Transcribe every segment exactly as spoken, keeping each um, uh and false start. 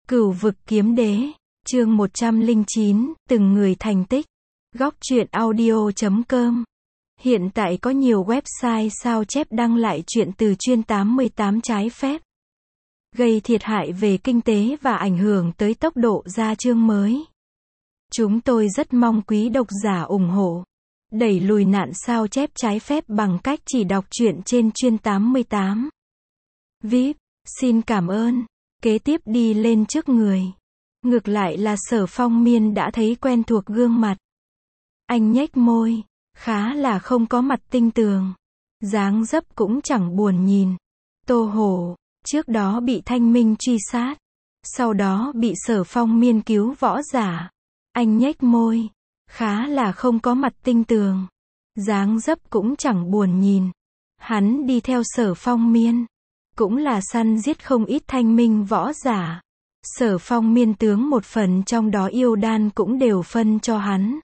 Cửu vực kiếm đế, chương một trăm lẻ chín, từng người thành tích. Góc truyện audio chấm com. Hiện tại có nhiều website sao chép đăng lại chuyện từ chuyên tám mươi tám trái phép, gây thiệt hại về kinh tế và ảnh hưởng tới tốc độ ra chương mới. Chúng tôi rất mong quý độc giả ủng hộ, đẩy lùi nạn sao chép trái phép bằng cách chỉ đọc truyện trên chuyên tám mươi tám. vê i pê, xin cảm ơn. Kế tiếp đi lên trước người. Ngược lại là Sở Phong Miên đã thấy quen thuộc gương mặt. Anh nhếch môi, khá là không có mặt tinh tường. Dáng dấp cũng chẳng buồn nhìn. Tô Hổ, trước đó bị Thanh Minh truy sát. Sau đó bị Sở Phong Miên cứu võ giả. Anh nhếch môi, khá là không có mặt tinh tường. Dáng dấp cũng chẳng buồn nhìn. Hắn đi theo Sở Phong Miên, cũng là săn giết không ít thanh minh võ giả. Sở Phong Miên tướng một phần trong đó yêu đan cũng đều phân cho hắn.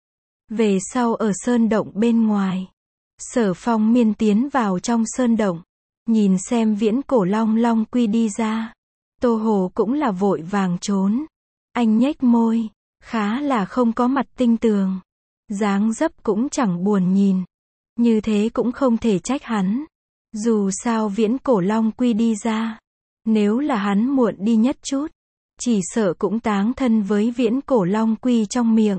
Về sau ở sơn động bên ngoài, Sở Phong Miên tiến vào trong sơn động, nhìn xem viễn cổ long long quy đi ra. Tô Hồ cũng là vội vàng trốn. Anh nhếch môi, khá là không có mặt tinh tường. Dáng dấp cũng chẳng buồn nhìn. Như thế cũng không thể trách hắn. Dù sao viễn cổ long quy đi ra, nếu là hắn muộn đi nhất chút, chỉ sợ cũng táng thân với viễn cổ long quy trong miệng.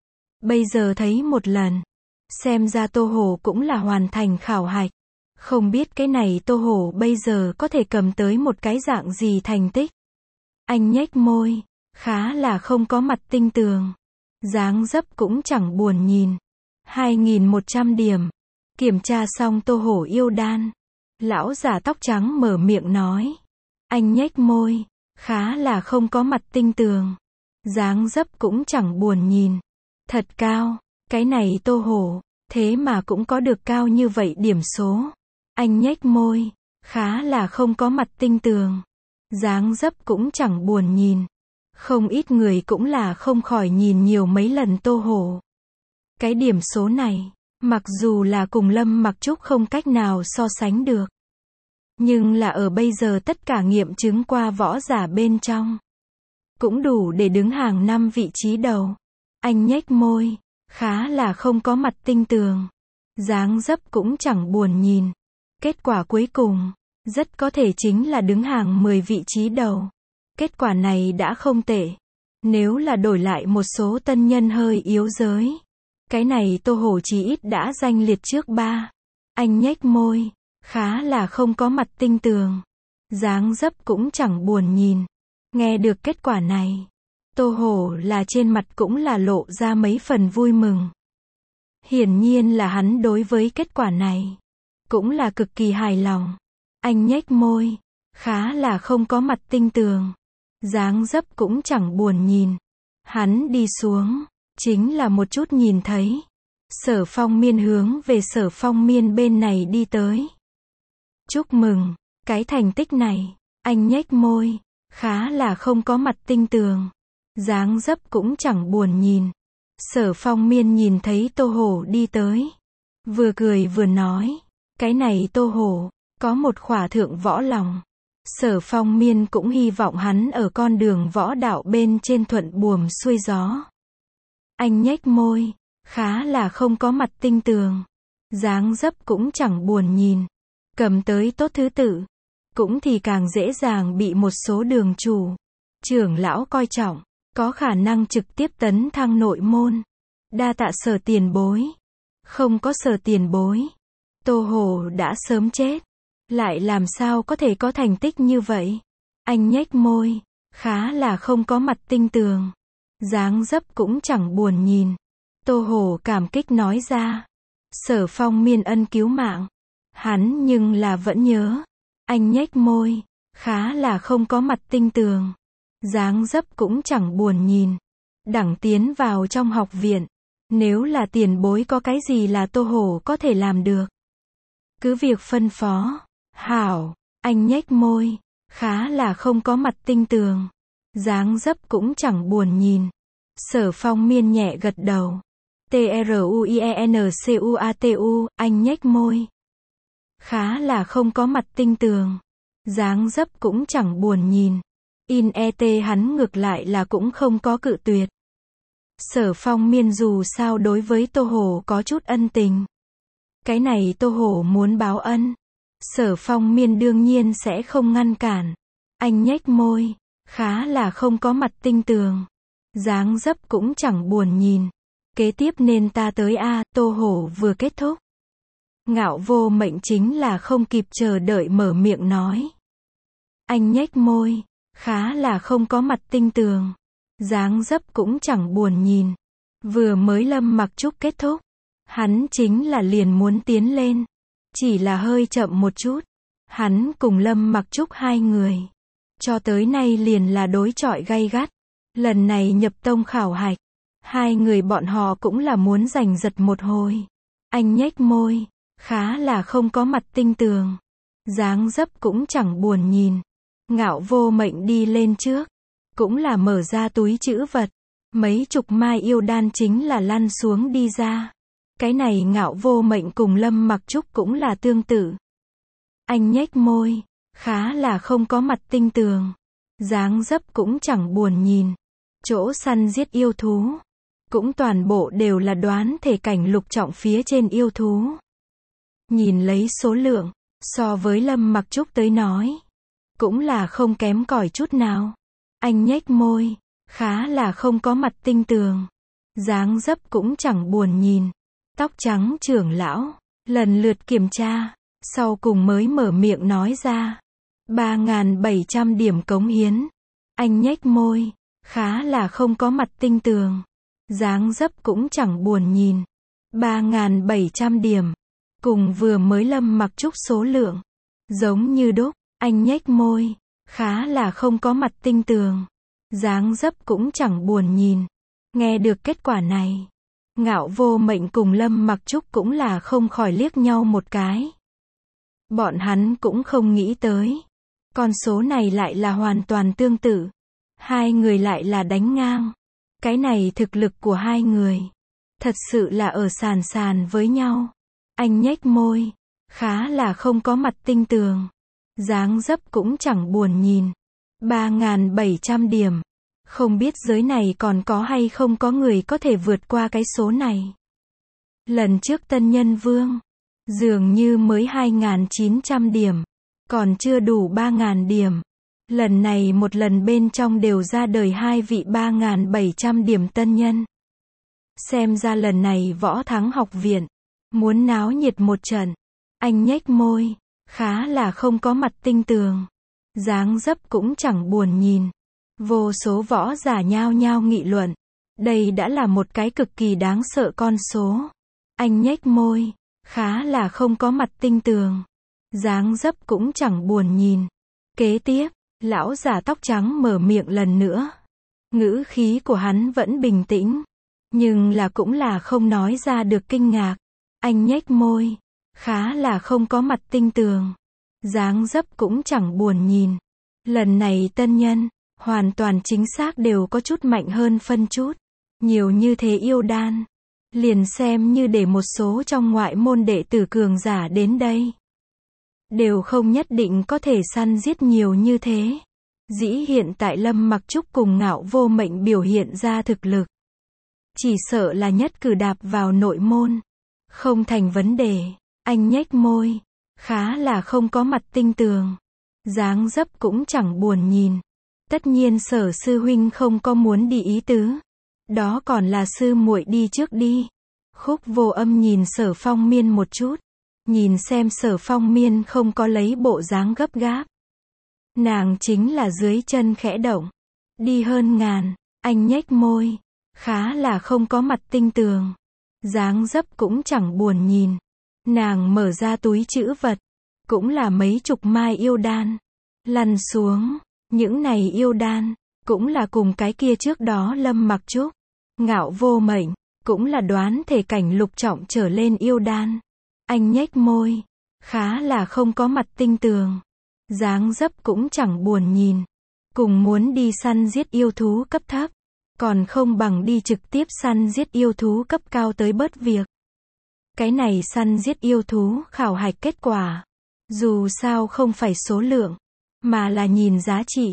Bây giờ thấy một lần, xem ra Tô Hổ cũng là hoàn thành khảo hạch. Không biết cái này Tô Hổ bây giờ có thể cầm tới một cái dạng gì thành tích. Anh nhếch môi, khá là không có mặt tinh tường. Dáng dấp cũng chẳng buồn nhìn. hai nghìn một trăm điểm. Kiểm tra xong Tô Hổ yêu đan, lão giả tóc trắng mở miệng nói. Anh nhếch môi, khá là không có mặt tinh tường. Dáng dấp cũng chẳng buồn nhìn. Thật cao, cái này Tô Hổ, thế mà cũng có được cao như vậy điểm số. Anh nhếch môi, khá là không có mặt tinh tường. Dáng dấp cũng chẳng buồn nhìn. Không ít người cũng là không khỏi nhìn nhiều mấy lần Tô Hổ. Cái điểm số này, mặc dù là cùng Lâm Mặc Trúc không cách nào so sánh được, nhưng là ở bây giờ tất cả nghiệm chứng qua võ giả bên trong, cũng đủ để đứng hàng năm vị trí đầu. Anh nhếch môi, khá là không có mặt tinh tường. Dáng dấp cũng chẳng buồn nhìn. Kết quả cuối cùng, rất có thể chính là đứng hàng mười vị trí đầu. Kết quả này đã không tệ. Nếu là đổi lại một số tân nhân hơi yếu giới, cái này Tô Hổ chí ít đã danh liệt trước ba. Anh nhếch môi, khá là không có mặt tinh tường. Dáng dấp cũng chẳng buồn nhìn. Nghe được kết quả này, Tô Hổ là trên mặt cũng là lộ ra mấy phần vui mừng. Hiển nhiên là hắn đối với kết quả này cũng là cực kỳ hài lòng. Anh nhếch môi, khá là không có mặt tinh tường. Dáng dấp cũng chẳng buồn nhìn. Hắn đi xuống, chính là một chút nhìn thấy Sở Phong Miên hướng về Sở Phong Miên bên này đi tới. Chúc mừng, cái thành tích này. Anh nhếch môi, khá là không có mặt tinh tường. Dáng dấp cũng chẳng buồn nhìn. Sở Phong Miên nhìn thấy Tô Hổ đi tới, vừa cười vừa nói. Cái này Tô Hổ, có một khỏa thượng võ lòng. Sở Phong Miên cũng hy vọng hắn ở con đường võ đạo bên trên thuận buồm xuôi gió. Anh nhếch môi, khá là không có mặt tinh tường. Dáng dấp cũng chẳng buồn nhìn. Cầm tới tốt thứ tự, cũng thì càng dễ dàng bị một số đường chủ, trưởng lão coi trọng, có khả năng trực tiếp tấn thăng nội môn. Đa tạ Sở tiền bối. Không có Sở tiền bối, Tô Hổ đã sớm chết. Lại làm sao có thể có thành tích như vậy? Anh nhếch môi, khá là không có mặt tinh tường. Dáng dấp cũng chẳng buồn nhìn. Tô Hổ cảm kích nói ra. Sở Phong Miên ân cứu mạng, hắn nhưng là vẫn nhớ. Anh nhếch môi, khá là không có mặt tinh tường. Dáng dấp cũng chẳng buồn nhìn. Đẳng tiến vào trong học viện, nếu là tiền bối có cái gì là Tô Hổ có thể làm được, cứ việc phân phó. Hảo, anh nhếch môi, khá là không có mặt tinh tường. Dáng dấp cũng chẳng buồn nhìn. Sở Phong Miên nhẹ gật đầu. T R U I E N C U A T U, anh nhếch môi, khá là không có mặt tinh tường. Dáng dấp cũng chẳng buồn nhìn. In et hắn ngược lại là cũng không có cự tuyệt. Sở Phong Miên dù sao đối với Tô Hổ có chút ân tình. Cái này Tô Hổ muốn báo ân. Sở Phong Miên đương nhiên sẽ không ngăn cản. Anh nhếch môi, khá là không có mặt tinh tường. Dáng dấp cũng chẳng buồn nhìn. Kế tiếp nên ta tới a, Tô Hổ vừa kết thúc. Ngạo Vô Mệnh chính là không kịp chờ đợi mở miệng nói. Anh nhếch môi, khá là không có mặt tinh tường. Dáng dấp cũng chẳng buồn nhìn. Vừa mới Lâm Mặc Trúc kết thúc, hắn chính là liền muốn tiến lên. Chỉ là hơi chậm một chút. Hắn cùng Lâm Mặc Trúc hai người, cho tới nay liền là đối chọi gay gắt. Lần này nhập tông khảo hạch, hai người bọn họ cũng là muốn giành giật một hồi. Anh nhếch môi, khá là không có mặt tinh tường. Dáng dấp cũng chẳng buồn nhìn. Ngạo Vô Mệnh đi lên trước, cũng là mở ra túi trữ vật. Mấy chục mai yêu đan chính là lăn xuống đi ra. Cái này Ngạo Vô Mệnh cùng Lâm Mặc Trúc cũng là tương tự. Anh nhếch môi, khá là không có mặt tinh tường. Dáng dấp cũng chẳng buồn nhìn. Chỗ săn giết yêu thú, cũng toàn bộ đều là đoán thể cảnh lục trọng phía trên yêu thú. Nhìn lấy số lượng, so với Lâm Mặc Trúc tới nói, cũng là không kém cỏi chút nào. Anh nhếch môi, khá là không có mặt tinh tường. Dáng dấp cũng chẳng buồn nhìn. Tóc trắng trưởng lão, lần lượt kiểm tra, sau cùng mới mở miệng nói ra. ba nghìn bảy trăm điểm cống hiến. Anh nhếch môi, khá là không có mặt tinh tường. Dáng dấp cũng chẳng buồn nhìn. ba nghìn bảy trăm điểm. Cùng vừa mới Lâm Mặc Trúc số lượng. Giống như đúc, anh nhếch môi, khá là không có mặt tinh tường. Dáng dấp cũng chẳng buồn nhìn. Nghe được kết quả này, Ngạo Vô Mệnh cùng Lâm Mặc Trúc cũng là không khỏi liếc nhau một cái. Bọn hắn cũng không nghĩ tới. Con số này lại là hoàn toàn tương tự. Hai người lại là đánh ngang. Cái này thực lực của hai người, thật sự là ở sàn sàn với nhau. Anh nhếch môi, khá là không có mặt tinh tường. Dáng dấp cũng chẳng buồn nhìn. ba nghìn bảy trăm điểm. Không biết giới này còn có hay không có người có thể vượt qua cái số này. Lần trước Tân Nhân Vương, dường như mới hai nghìn chín trăm điểm. Còn chưa đủ ba nghìn điểm. Lần này một lần bên trong đều ra đời hai vị ba nghìn bảy trăm điểm tân nhân. Xem ra lần này Võ Thắng học viện muốn náo nhiệt một trận. Anh nhếch môi, khá là không có mặt tinh tường. Dáng dấp cũng chẳng buồn nhìn. Vô số võ giả nhao nhao nghị luận. Đây đã là một cái cực kỳ đáng sợ con số. Anh nhếch môi, khá là không có mặt tinh tường. Dáng dấp cũng chẳng buồn nhìn. Kế tiếp, lão giả tóc trắng mở miệng lần nữa. Ngữ khí của hắn vẫn bình tĩnh, nhưng là cũng là không nói ra được kinh ngạc. Anh nhếch môi, khá là không có mặt tinh tường. Dáng dấp cũng chẳng buồn nhìn. Lần này tân nhân, hoàn toàn chính xác đều có chút mạnh hơn phân chút. Nhiều như thế yêu đan, liền xem như để một số trong ngoại môn đệ tử cường giả đến đây, đều không nhất định có thể săn giết nhiều như thế. Dĩ hiện tại Lâm Mặc Trúc cùng Ngạo Vô Mệnh biểu hiện ra thực lực, chỉ sợ là nhất cử đạp vào nội môn, không thành vấn đề. Anh nhếch môi, khá là không có mặt tinh tường. Dáng dấp cũng chẳng buồn nhìn. Tất nhiên Sở sư huynh không có muốn đi ý tứ. Đó còn là sư muội đi trước đi. Khúc Vô Âm nhìn Sở Phong Miên một chút. Nhìn xem Sở Phong Miên không có lấy bộ dáng gấp gáp. Nàng chính là dưới chân khẽ động. Đi hơn ngàn. Anh nhếch môi, khá là không có mặt tinh tường. Dáng dấp cũng chẳng buồn nhìn. Nàng mở ra túi trữ vật, cũng là mấy chục mai yêu đan lăn xuống. Những này yêu đan cũng là cùng cái kia trước đó Lâm Mặc Trúc, Ngạo Vô Mệnh, cũng là đoán thể cảnh lục trọng trở lên yêu đan. Anh nhếch môi, khá là không có mặt tinh tường. Dáng dấp cũng chẳng buồn nhìn. Cùng muốn đi săn giết yêu thú cấp thấp, còn không bằng đi trực tiếp săn giết yêu thú cấp cao tới bớt việc. Cái này săn giết yêu thú khảo hạch kết quả, dù sao không phải số lượng, mà là nhìn giá trị.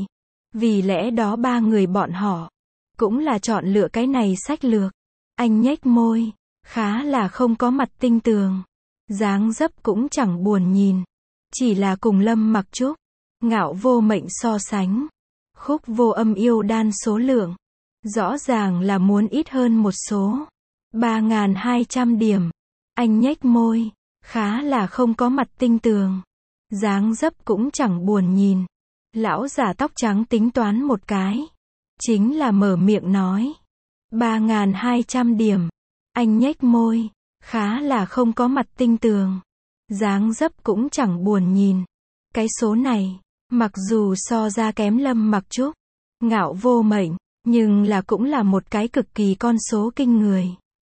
Vì lẽ đó ba người bọn họ cũng là chọn lựa cái này sách lược. Anh nhếch môi, khá là không có mặt tinh tường. Dáng dấp cũng chẳng buồn nhìn. Chỉ là cùng Lâm Mặc Trúc, Ngạo Vô Mệnh so sánh. Khúc Vô Âm yêu đan số lượng, rõ ràng là muốn ít hơn một số. ba nghìn hai trăm điểm. Anh nhếch môi, khá là không có mặt tinh tường. Dáng dấp cũng chẳng buồn nhìn. Lão già tóc trắng tính toán một cái. Chính là mở miệng nói. ba nghìn hai trăm điểm. Anh nhếch môi, khá là không có mặt tinh tường. Dáng dấp cũng chẳng buồn nhìn. Cái số này, mặc dù so ra kém Lâm Mặc Trúc, Ngạo Vô Mệnh, nhưng là cũng là một cái cực kỳ con số kinh người.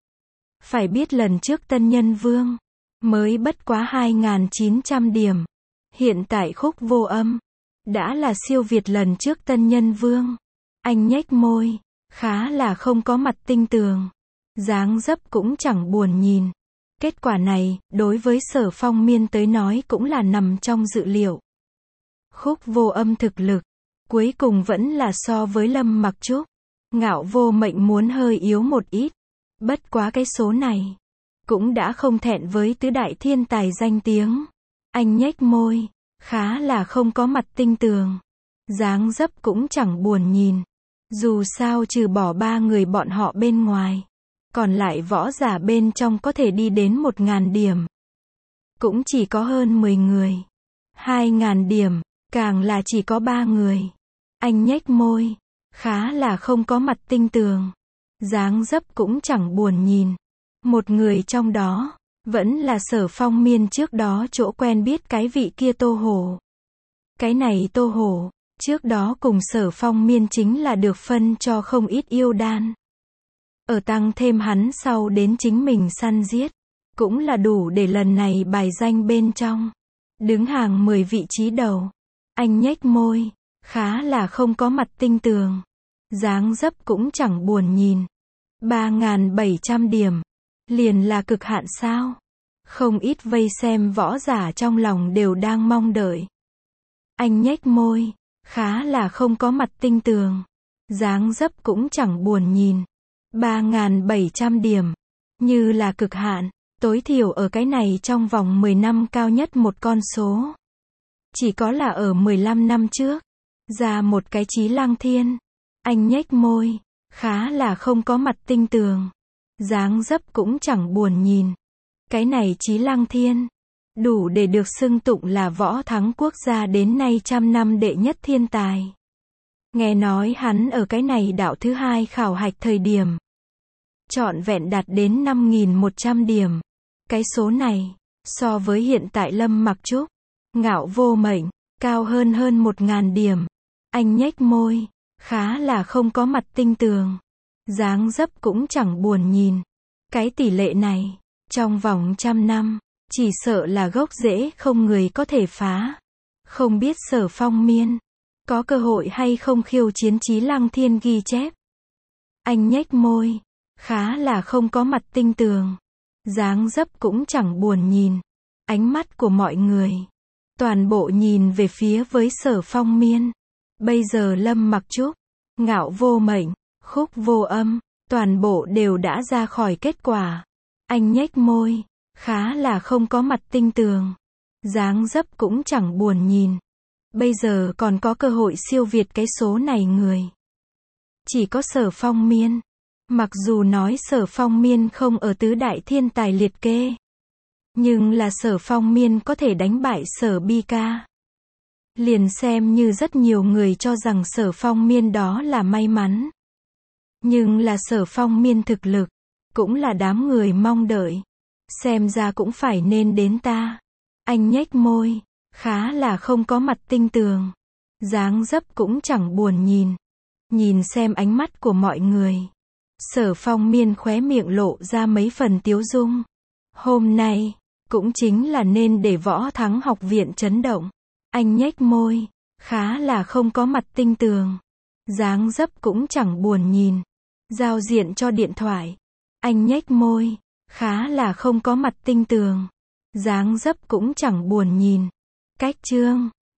Phải biết lần trước Tân Nhân Vương mới bất quá hai nghìn chín trăm điểm. Hiện tại Khúc Vô Âm đã là siêu việt lần trước Tân Nhân Vương. Anh nhếch môi, khá là không có mặt tinh tường. Dáng dấp cũng chẳng buồn nhìn. Kết quả này, đối với Sở Phong Miên tới nói cũng là nằm trong dự liệu. Khúc Vô Âm thực lực, cuối cùng vẫn là so với Lâm Mặc Trúc, Ngạo Vô Mệnh muốn hơi yếu một ít. Bất quá cái số này, cũng đã không thẹn với tứ đại thiên tài danh tiếng. Anh nhếch môi, khá là không có mặt tinh tường. Dáng dấp cũng chẳng buồn nhìn. Dù sao trừ bỏ ba người bọn họ bên ngoài, còn lại võ giả bên trong có thể đi đến một nghìn điểm. Cũng chỉ có hơn mười người. hai nghìn điểm, càng là chỉ có ba người. Anh nhếch môi, khá là không có mặt tinh tường. Dáng dấp cũng chẳng buồn nhìn. Một người trong đó, vẫn là Sở Phong Miên trước đó chỗ quen biết cái vị kia Tô Hổ. Cái này Tô Hổ, trước đó cùng Sở Phong Miên chính là được phân cho không ít yêu đan. Ở tăng thêm hắn sau đến chính mình săn giết, cũng là đủ để lần này bài danh bên trong. Đứng hàng mười vị trí đầu. Anh nhếch môi, khá là không có mặt tinh tường. Dáng dấp cũng chẳng buồn nhìn. ba nghìn bảy trăm điểm. Liền là cực hạn sao? Không ít vây xem võ giả trong lòng đều đang mong đợi. Anh nhếch môi, khá là không có mặt tinh tường. Dáng dấp cũng chẳng buồn nhìn. ba nghìn bảy trăm điểm. Như là cực hạn, tối thiểu ở cái này trong vòng mười năm cao nhất một con số. Chỉ có là ở mười lăm năm trước, ra một cái Chí Lăng Thiên. Anh nhếch môi, khá là không có mặt tinh tường. Dáng dấp cũng chẳng buồn nhìn. Cái này Chí Lăng Thiên, đủ để được xưng tụng là võ thắng quốc gia đến nay trăm năm đệ nhất thiên tài. Nghe nói hắn ở cái này đạo thứ hai khảo hạch thời điểm, trọn vẹn đạt đến năm nghìn một trăm điểm. Cái số này, so với hiện tại Lâm Mặc Trúc, Ngạo Vô Mệnh, cao hơn hơn một nghìn điểm. Anh nhếch môi, khá là không có mặt tinh tường. Dáng dấp cũng chẳng buồn nhìn. Cái tỷ lệ này, trong vòng trăm năm, chỉ sợ là gốc rễ không người có thể phá. Không biết Sở Phong Miên, có cơ hội hay không khiêu chiến Chí Lăng Thiên ghi chép. Anh nhếch môi, khá là không có mặt tinh tường. Dáng dấp cũng chẳng buồn nhìn. Ánh mắt của mọi người, toàn bộ nhìn về phía với Sở Phong Miên. Bây giờ Lâm Mặc Trúc, Ngạo Vô Mệnh, Khúc Vô Âm, toàn bộ đều đã ra khỏi kết quả. Anh nhếch môi, khá là không có mặt tinh tường. Dáng dấp cũng chẳng buồn nhìn. Bây giờ còn có cơ hội siêu việt cái số này người. Chỉ có Sở Phong Miên. Mặc dù nói Sở Phong Miên không ở tứ đại thiên tài liệt kê, nhưng là Sở Phong Miên có thể đánh bại Sở Bi Ca. Liền xem như rất nhiều người cho rằng Sở Phong Miên đó là may mắn. Nhưng là Sở Phong Miên thực lực, cũng là đám người mong đợi. Xem ra cũng phải nên đến ta. Anh nhếch môi, khá là không có mặt tinh tường. Dáng dấp cũng chẳng buồn nhìn. Nhìn xem ánh mắt của mọi người, Sở Phong Miên khóe miệng lộ ra mấy phần tiếu dung. Hôm nay, cũng chính là nên để Võ Thắng học viện chấn động. Anh nhếch môi, khá là không có mặt tinh tường. Dáng dấp cũng chẳng buồn nhìn. Giao diện cho điện thoại. Anh nhếch môi, khá là không có mặt tinh tường. Dáng dấp cũng chẳng buồn nhìn. Cách chương